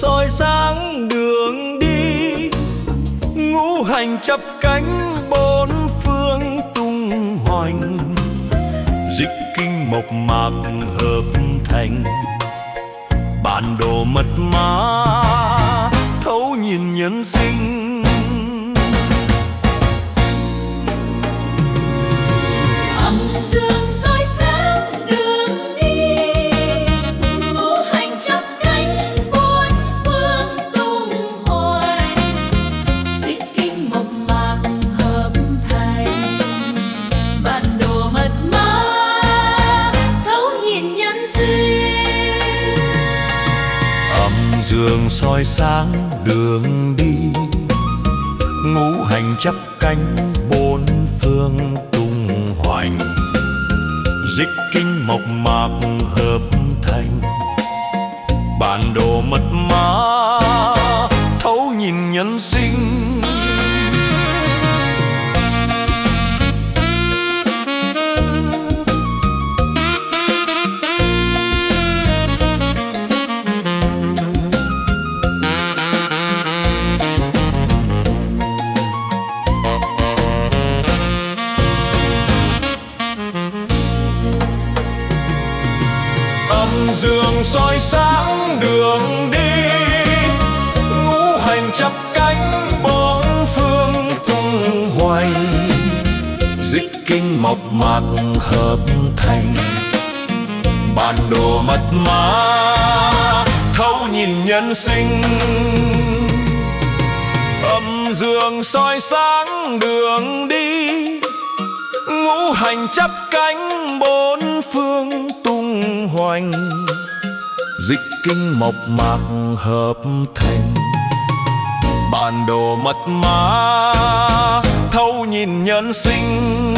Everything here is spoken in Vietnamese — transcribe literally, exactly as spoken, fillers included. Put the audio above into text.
soi sáng đường đi, ngũ hành chắp cánh bốn phương tung hoành, dịch kinh mộc mạc hợp thành, bản đồ mật mã thấu nhìn nhân sinh. Âm dương soi sáng đường đi, ngũ hành chắp cánh bốn phương tung hoành, dịch kinh mộc mạc hợp thành, bản đồ mật mã thấu nhìn nhân sinh. Âm dương soi sáng đường đi, ngũ hành chắp cánh bốn phương tung hoành, dịch kinh mộc mạc hợp thành, bản đồ mật mã thấu nhìn nhân sinh. Âm dương soi sáng đường đi, ngũ hành chắp cánh bốn phương tung hoành, dịch kinh mộc mạc hợp thành, bản đồ mật mã thấu nhìn nhân sinh. Âm dương soi sáng đường đi, ngũ hành chắp cánh bốn phương tung hoành, dịch kinh mộc mạc hợp thành, bản đồ mật mã thấu nhìn nhân sinh.